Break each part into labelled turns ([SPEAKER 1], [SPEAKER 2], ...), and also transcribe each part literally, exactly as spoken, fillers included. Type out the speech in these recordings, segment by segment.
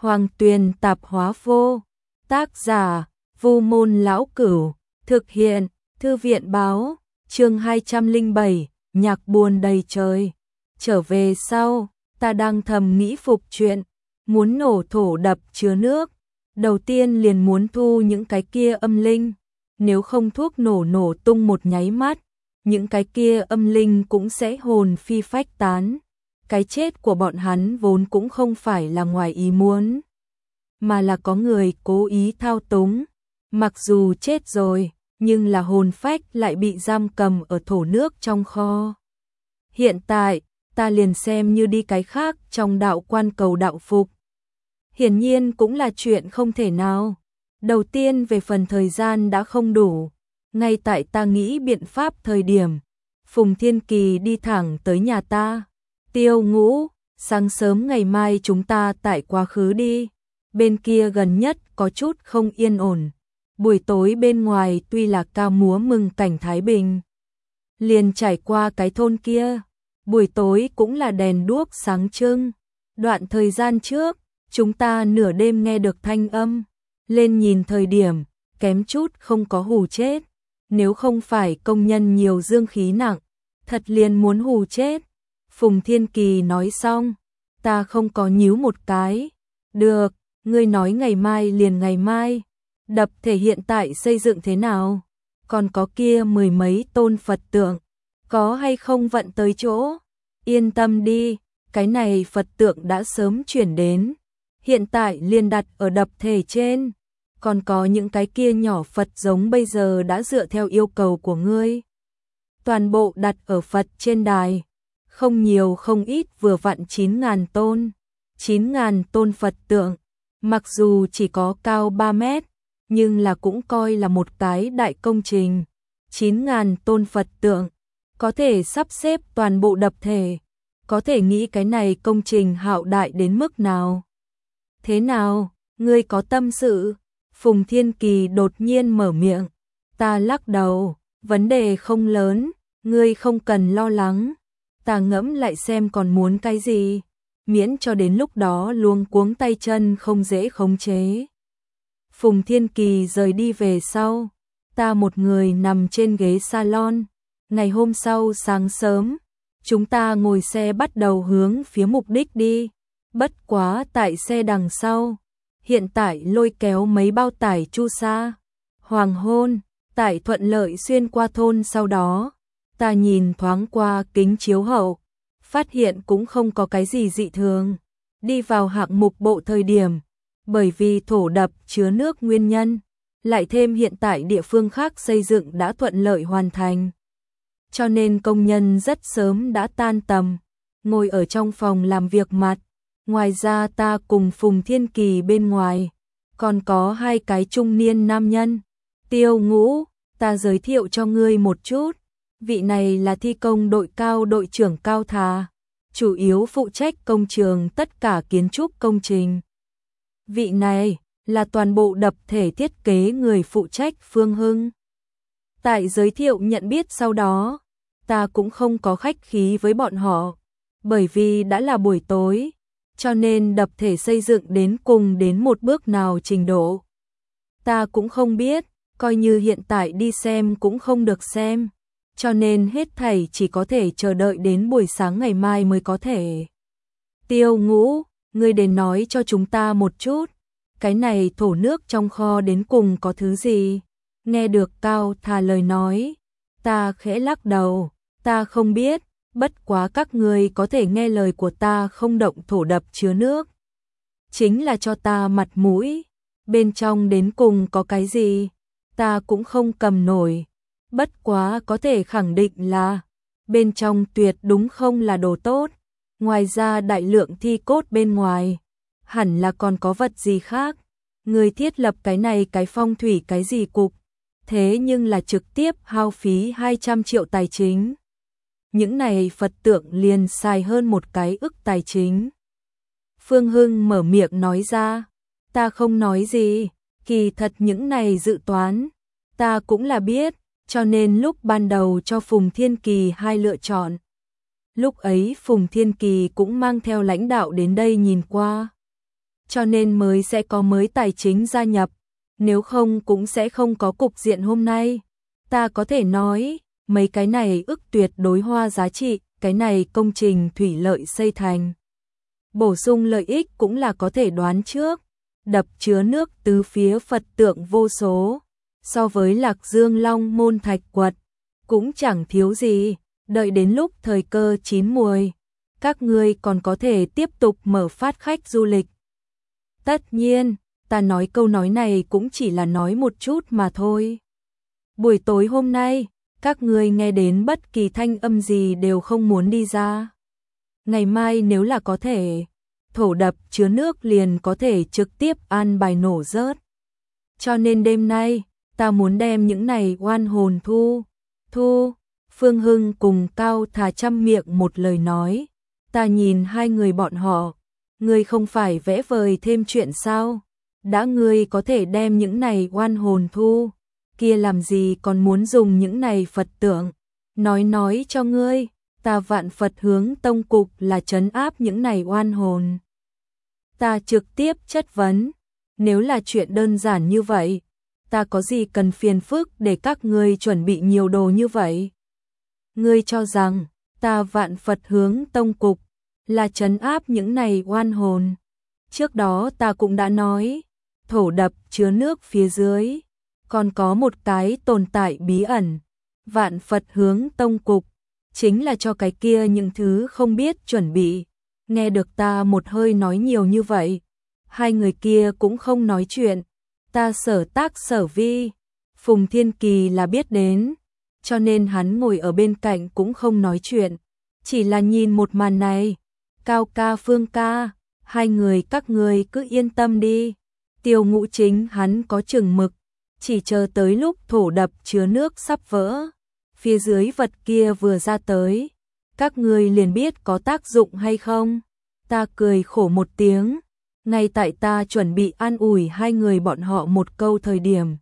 [SPEAKER 1] Hoàng Tuyền Tạp Hóa Vô. Tác giả: Vu Môn Lão Cửu. Thực hiện: Thư viện báo. Chương hai trăm lẻ bảy, nhạc buồn đầy trời. Trở về sau, ta đang thầm nghĩ phục chuyện, muốn nổ thổ đập chứa nước. Đầu tiên liền muốn thu những cái kia âm linh, nếu không thuốc nổ nổ tung một nháy mắt, những cái kia âm linh cũng sẽ hồn phi phách tán. Cái chết của bọn hắn vốn cũng không phải là ngoài ý muốn, mà là có người cố ý thao túng. Mặc dù chết rồi, nhưng là hồn phách lại bị giam cầm ở thổ nước trong kho. Hiện tại, ta liền xem như đi cái khác trong đạo quan cầu đạo phục. Hiển nhiên cũng là chuyện không thể nào. Đầu tiên về phần thời gian đã không đủ. Ngay tại ta nghĩ biện pháp thời điểm, Phùng Thiên Kỳ đi thẳng tới nhà ta. Tiêu Ngũ, sáng sớm ngày mai chúng ta tại quá khứ đi. Bên kia gần nhất có chút không yên ổn. Buổi tối bên ngoài tuy là ca múa mừng cảnh Thái Bình, liền trải qua cái thôn kia. Buổi tối cũng là đèn đuốc sáng trưng. Đoạn thời gian trước, chúng ta nửa đêm nghe được thanh âm. Lên nhìn thời điểm, kém chút không có hù chết. Nếu không phải công nhân nhiều dương khí nặng, thật liền muốn hù chết. Phùng Thiên Kỳ nói xong, ta không có nhíu một cái. Được, ngươi nói ngày mai liền ngày mai. Đập thể hiện tại xây dựng thế nào? Còn có kia mười mấy tôn Phật tượng, có hay không vận tới chỗ? Yên tâm đi, cái này Phật tượng đã sớm chuyển đến. Hiện tại liền đặt ở đập thể trên. Còn có những cái kia nhỏ Phật giống bây giờ đã dựa theo yêu cầu của ngươi, toàn bộ đặt ở Phật trên đài. Không nhiều không ít vừa vặn chín ngàn tôn. chín ngàn tôn Phật tượng, mặc dù chỉ có cao ba mét, nhưng là cũng coi là một cái đại công trình. chín ngàn tôn Phật tượng, có thể sắp xếp toàn bộ đập thể. Có thể nghĩ cái này công trình hạo đại đến mức nào. Thế nào, ngươi có tâm sự? Phùng Thiên Kỳ đột nhiên mở miệng. Ta lắc đầu, vấn đề không lớn, ngươi không cần lo lắng. Ta ngẫm lại xem còn muốn cái gì, miễn cho đến lúc đó luống cuống tay chân không dễ khống chế. Phùng Thiên Kỳ rời đi về sau, ta một người nằm trên ghế salon. Ngày hôm sau sáng sớm, chúng ta ngồi xe bắt đầu hướng phía mục đích đi. Bất quá tại xe đằng sau, hiện tại lôi kéo mấy bao tải chu sa. Hoàng hôn, tại thuận lợi xuyên qua thôn sau đó, ta nhìn thoáng qua kính chiếu hậu, phát hiện cũng không có cái gì dị thường. Đi vào hạng mục bộ thời điểm, bởi vì thổ đập chứa nước nguyên nhân, lại thêm hiện tại địa phương khác xây dựng đã thuận lợi hoàn thành, cho nên công nhân rất sớm đã tan tầm, ngồi ở trong phòng làm việc mặt. Ngoài ra ta cùng Phùng Thiên Kỳ bên ngoài, còn có hai cái trung niên nam nhân. Tiêu Ngũ, ta giới thiệu cho ngươi một chút. Vị này là thi công đội cao đội trưởng Cao Thà, chủ yếu phụ trách công trường tất cả kiến trúc công trình. Vị này là toàn bộ đập thể thiết kế người phụ trách Phương Hưng. Tại giới thiệu nhận biết sau đó, ta cũng không có khách khí với bọn họ, bởi vì đã là buổi tối, cho nên đập thể xây dựng đến cùng đến một bước nào trình độ, ta cũng không biết, coi như hiện tại đi xem cũng không được xem, cho nên hết thảy chỉ có thể chờ đợi đến buổi sáng ngày mai mới có thể. Tiêu Ngũ, ngươi đến nói cho chúng ta một chút, cái này thổ nước trong kho đến cùng có thứ gì? Nghe được Cao Thà lời nói, ta khẽ lắc đầu, ta không biết, bất quá các ngươi có thể nghe lời của ta không động thổ đập chứa nước. Chính là cho ta mặt mũi, bên trong đến cùng có cái gì, ta cũng không cầm nổi. Bất quá có thể khẳng định là, bên trong tuyệt đúng không là đồ tốt. Ngoài ra đại lượng thi cốt bên ngoài, hẳn là còn có vật gì khác. Người thiết lập cái này cái phong thủy cái gì cục, thế nhưng là trực tiếp hao phí hai trăm triệu tài chính. Những này Phật tượng liền xài hơn một cái ức tài chính. Phương Hưng mở miệng nói ra, ta không nói gì, kỳ thật những này dự toán, ta cũng là biết, cho nên lúc ban đầu cho Phùng Thiên Kỳ hai lựa chọn. Lúc ấy Phùng Thiên Kỳ cũng mang theo lãnh đạo đến đây nhìn qua. cho nên mới sẽ có mới tài chính gia nhập, nếu không cũng sẽ không có cục diện hôm nay. Ta có thể nói, mấy cái này ức tuyệt đối hoa giá trị, cái này công trình thủy lợi xây thành. Bổ sung lợi ích cũng là có thể đoán trước, đập chứa nước tứ phía Phật tượng vô số, so với Lạc Dương Long Môn Thạch Quật, cũng chẳng thiếu gì, đợi đến lúc thời cơ chín muồi, các ngươi còn có thể tiếp tục mở phát khách du lịch. Tất nhiên, ta nói câu nói này cũng chỉ là nói một chút mà thôi. Buổi tối hôm nay, các ngươi nghe đến bất kỳ thanh âm gì đều không muốn đi ra. Ngày mai nếu là có thể, thổ đập chứa nước liền có thể trực tiếp an bài nổ rớt. Cho nên đêm nay, ta muốn đem những này oan hồn thu, thu. Phương Hưng cùng Cao Thà chăm miệng một lời nói. Ta nhìn hai người bọn họ, ngươi không phải vẽ vời thêm chuyện sao? Đã ngươi có thể đem những này oan hồn thu, kia làm gì còn muốn dùng những này Phật tượng? Nói nói cho ngươi, ta Vạn Phật Hướng Tông Cục là trấn áp những này oan hồn. Ta trực tiếp chất vấn, nếu là chuyện đơn giản như vậy, ta có gì cần phiền phức để các ngươi chuẩn bị nhiều đồ như vậy? Ngươi cho rằng, ta Vạn Phật Hướng Tông Cục là trấn áp những này oan hồn. Trước đó ta cũng đã nói, thổ đập chứa nước phía dưới, còn có một cái tồn tại bí ẩn. Vạn Phật Hướng Tông Cục, chính là cho cái kia những thứ không biết chuẩn bị. Nghe được ta một hơi nói nhiều như vậy, hai người kia cũng không nói chuyện. Ta sở tác sở vi, Phùng Thiên Kỳ là biết đến, cho nên hắn ngồi ở bên cạnh cũng không nói chuyện, chỉ là nhìn một màn này. Cao ca Phương ca, hai người các người cứ yên tâm đi. Tiêu Ngũ Chính hắn có chừng mực, chỉ chờ tới lúc thổ đập chứa nước sắp vỡ, phía dưới vật kia vừa ra tới, các người liền biết có tác dụng hay không. Ta cười khổ một tiếng, ngay tại ta chuẩn bị an ủi hai người bọn họ một câu thời điểm,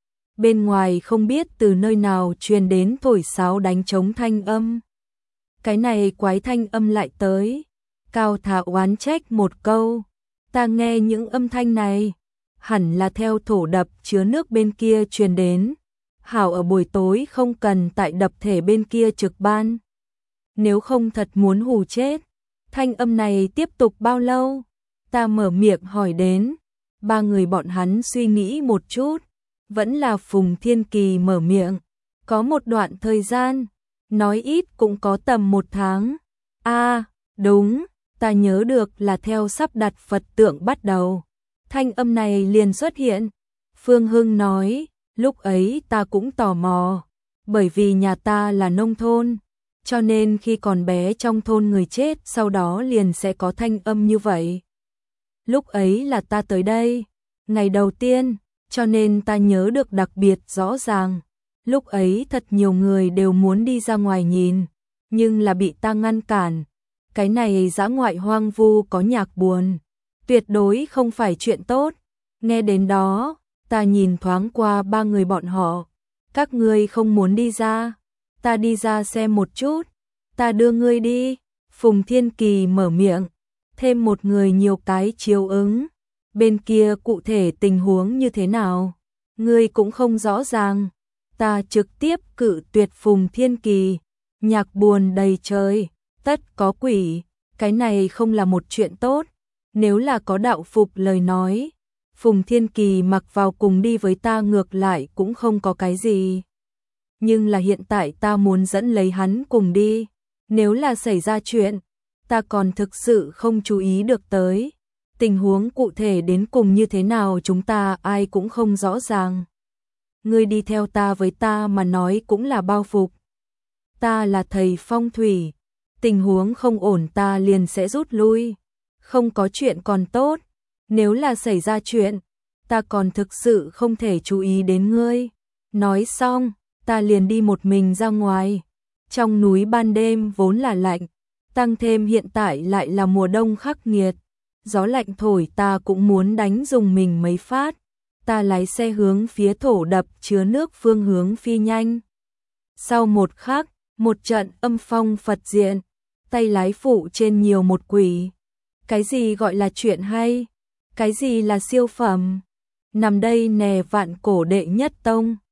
[SPEAKER 1] bên ngoài không biết từ nơi nào truyền đến thổi sáo đánh trống thanh âm. Cái này quái thanh âm lại tới. Cao Thà oán trách một câu, ta nghe những âm thanh này, hẳn là theo thổ đập chứa nước bên kia truyền đến. Hảo ở buổi tối không cần tại đập thể bên kia trực ban. Nếu không thật muốn hù chết. Thanh âm này tiếp tục bao lâu? Ta mở miệng hỏi đến. Ba người bọn hắn suy nghĩ một chút, vẫn là Phùng Thiên Kỳ mở miệng. Có một đoạn thời gian, nói ít cũng có tầm một tháng. A, à, đúng. Ta nhớ được là theo sắp đặt Phật tượng bắt đầu. Thanh âm này liền xuất hiện. Phương Hưng nói, lúc ấy ta cũng tò mò, bởi vì nhà ta là nông thôn, cho nên khi còn bé trong thôn người chết sau đó liền sẽ có thanh âm như vậy. Lúc ấy là ta tới đây, ngày đầu tiên, cho nên ta nhớ được đặc biệt rõ ràng. Lúc ấy thật nhiều người đều muốn đi ra ngoài nhìn, nhưng là bị ta ngăn cản. Cái này dã ngoại hoang vu có nhạc buồn, tuyệt đối không phải chuyện tốt. Nghe đến đó, ta nhìn thoáng qua ba người bọn họ. Các ngươi không muốn đi ra, ta đi ra xem một chút, ta đưa ngươi đi. Phùng Thiên Kỳ mở miệng, thêm một người nhiều cái chiếu ứng. Bên kia cụ thể tình huống như thế nào, ngươi cũng không rõ ràng. Ta trực tiếp cự tuyệt Phùng Thiên Kỳ, nhạc buồn đầy trời. Tất có quỷ, cái này không là một chuyện tốt. Nếu là có đạo phục lời nói, Phùng Thiên Kỳ mặc vào cùng đi với ta ngược lại cũng không có cái gì. Nhưng là hiện tại ta muốn dẫn lấy hắn cùng đi. Nếu là xảy ra chuyện, ta còn thực sự không chú ý được tới. Tình huống cụ thể đến cùng như thế nào chúng ta ai cũng không rõ ràng. Ngươi đi theo ta với ta mà nói cũng là bao phục. Ta là thầy phong thủy. Tình huống không ổn ta liền sẽ rút lui. Không có chuyện còn tốt. Nếu là xảy ra chuyện, ta còn thực sự không thể chú ý đến ngươi. Nói xong, ta liền đi một mình ra ngoài. Trong núi ban đêm vốn là lạnh, tăng thêm hiện tại lại là mùa đông khắc nghiệt. Gió lạnh thổi ta cũng muốn đánh dùng mình mấy phát. Ta lái xe hướng phía thổ đập chứa nước phương hướng phi nhanh. Sau một khắc, một trận âm phong Phật diện, tay lái phụ trên nhiều một quỷ. Cái gì gọi là chuyện hay? Cái gì là siêu phẩm? Nằm đây nè vạn cổ đệ nhất tông.